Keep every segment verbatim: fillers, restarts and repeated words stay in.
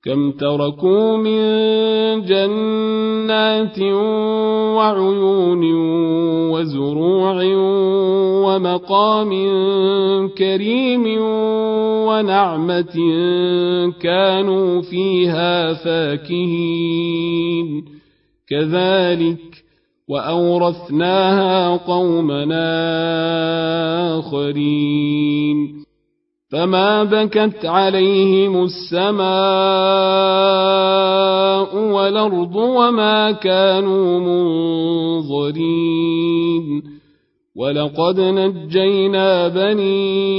كم تركوا من جنات وعيون وزروع ومقام كريم ونعمة كانوا فيها فاكهين كذلك وأورثناها قومنا آخرين فما بكت عليهم السماء والأرض وما كانوا منظرين ولقد نجينا بني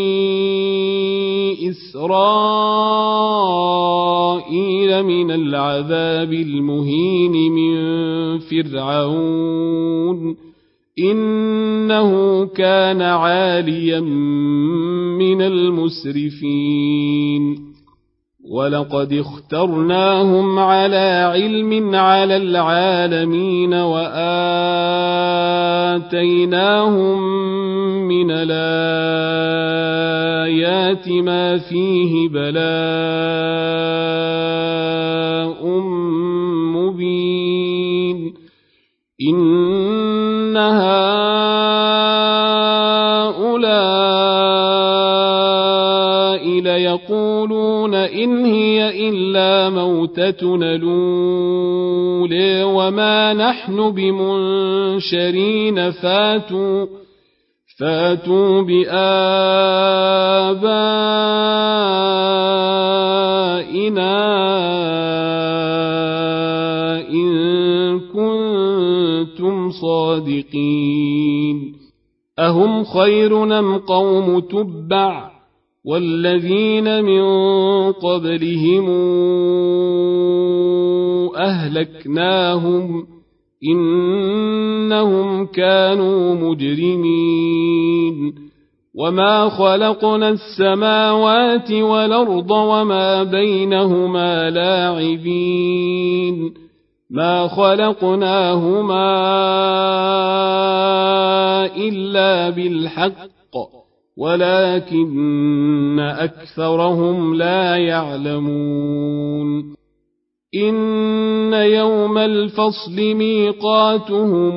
إسرائيل من العذاب المهين من فرعون إنه كان عاليا من المسرفين ولقد اخترناهم على علم على العالمين وآتيناهم من الآيات ما فيه بلاء مبين إن هؤلاء ليقولون إن هي إلا موتتنا الأولى وما نحن بمنشرين فاتوا فاتوا بآبائنا إن كنتم صادقين أهم خير أم قوم تبع والذين من قبلهم أهلكناهم إنهم كانوا مجرمين وما خلقنا السماوات والأرض وما بينهما لاعبين ما خلقناهما إلا بالحق ولكن أكثرهم لا يعلمون إن يوم الفصل ميقاتهم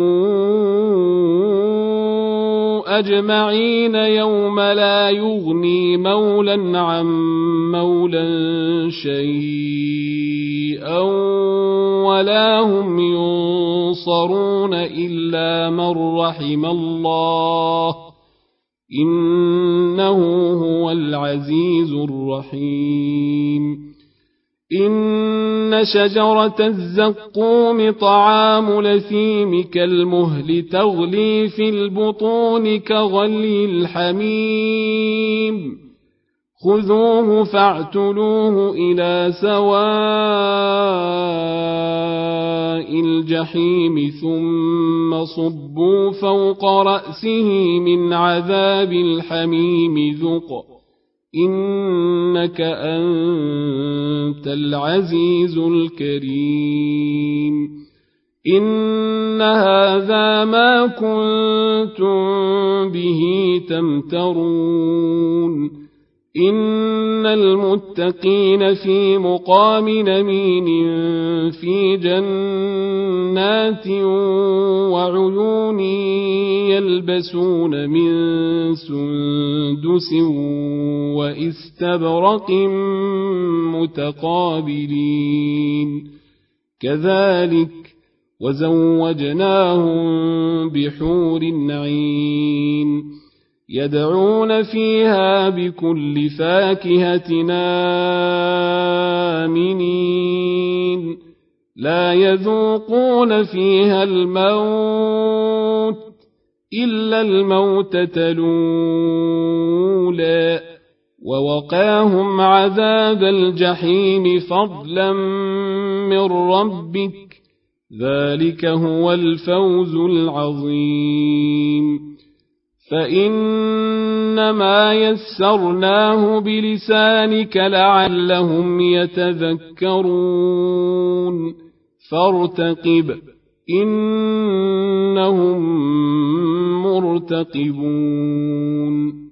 أجمعين يوم لا يغني مولا عن مولا شيئا ولا هم ينصرون إلا من رحم الله إنه هو العزيز الرحيم إن شجرة الزقوم طعام لثيم كالمهل تغلي في البطون كغلي الحميم خذوه فاعتلوه إلى سواء الجحيم ثم صبوا فوق رأسه من عذاب الحميم ذق إنك أنت العزيز الكريم إن هذا ما كنتم به تمترون إن المتقين في مقام نمين في جنات وعيون يلبسون من سندس واستبرق متقابلين كذلك وزوجناهم بحور عين يدعون فيها بكل فاكهة آمنين لا يذوقون فيها الموت إلا الموتة الأولى ووقاهم عذاب الجحيم فضلا من ربك ذلك هو الفوز العظيم فإنما يسرناه بلسانك لعلهم يتذكرون فارتقب إنهم مرتقبون